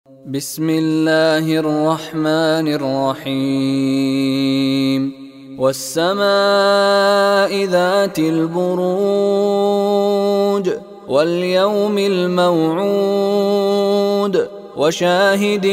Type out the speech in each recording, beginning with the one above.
بسم الله الرحمن الرحيم والسماء ذات البروج واليوم الموعود وشاهد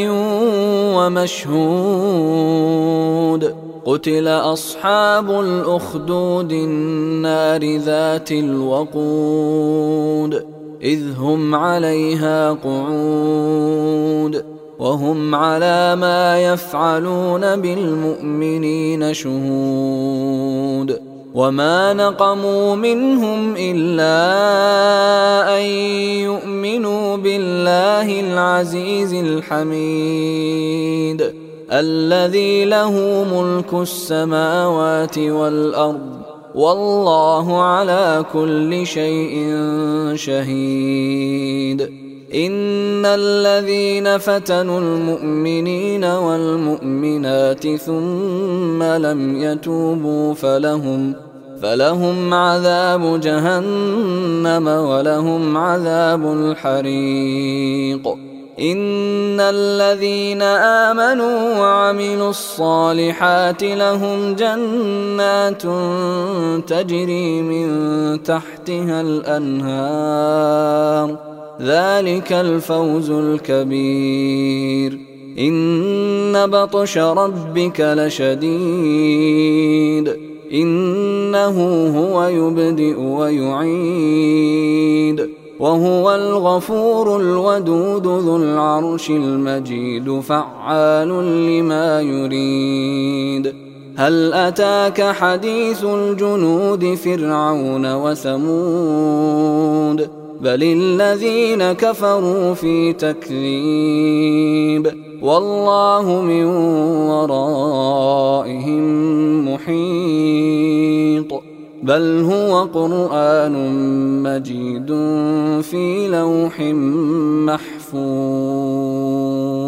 ومشهود قتل أصحاب الأخدود النار ذات الوقود إذ هم عليها قعود وهم على ما يفعلون بالمؤمنين شهود وما نقموا منهم إلا أن يؤمنوا بالله العزيز الحميد الذي له ملك السماوات والأرض والله على كل شيء شهيد إن الذين فتنوا المؤمنين والمؤمنات ثم لم يتوبوا فلهم عذاب جهنم ولهم عذاب الحريق إن الذين آمنوا وعملوا الصالحات لهم جنات تجري من تحتها الأنهار ذلك الفوز الكبير إن بطش ربك لشديد إنه هو يبدئ ويعيد وهو الغفور الودود ذو العرش المجيد فعال لما يريد هل أتاك حديث الجنود فرعون وثمود بل الذين كفروا في تكذيب والله من ورائهم محيط بل هو قرآن مجيد في لوح محفوظ.